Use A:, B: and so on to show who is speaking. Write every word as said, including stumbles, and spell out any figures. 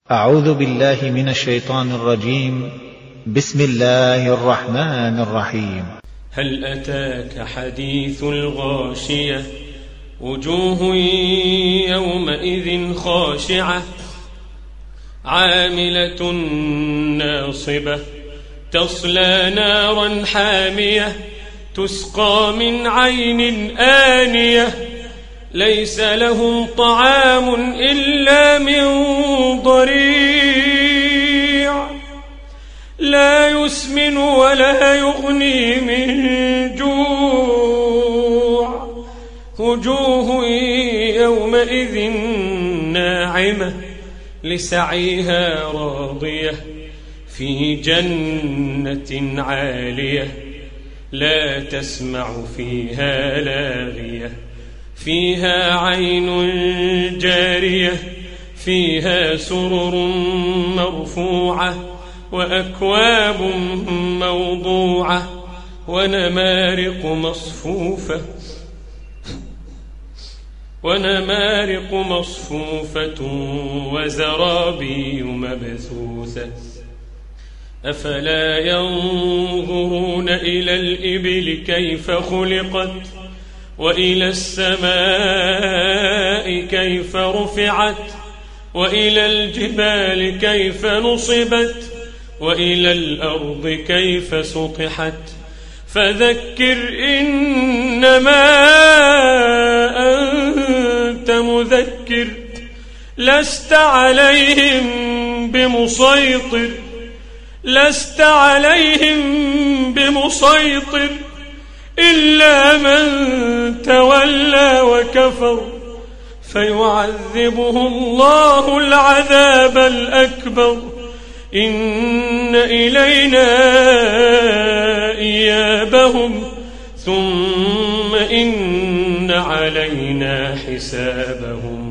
A: أعوذ بالله من الشيطان الرجيم. بسم الله الرحمن الرحيم.
B: هل أتاك حديث الغاشية وجوه يومئذ خاشعة عاملة ناصبة تصلى نارا حامية تسقى من عين آنية ليس لهم طعام إلا من ضريع لا يسمن ولا يغني من جوع وجوه يومئذ ناعمة لسعيها راضية في جنة عالية لا تسمع فيها لاغية فيها عين جارية فيها سرر مرفوعة وأكواب موضوعة ونمارق مصفوفة ونمارق مصفوفة وزرابي مبثوثة أفلا ينظرون إلى الإبل كيف خلقت وإلى السماء كيف رفعت وإلى الجبال كيف نصبت وإلى الأرض كيف سطحت فذكر إنما أنت مذكر لست عليهم بمسيطر لست عليهم بمسيطر إلا من تولى وكفر فيعذبه الله العذاب الأكبر إن إلينا إيابهم ثم إن علينا حسابهم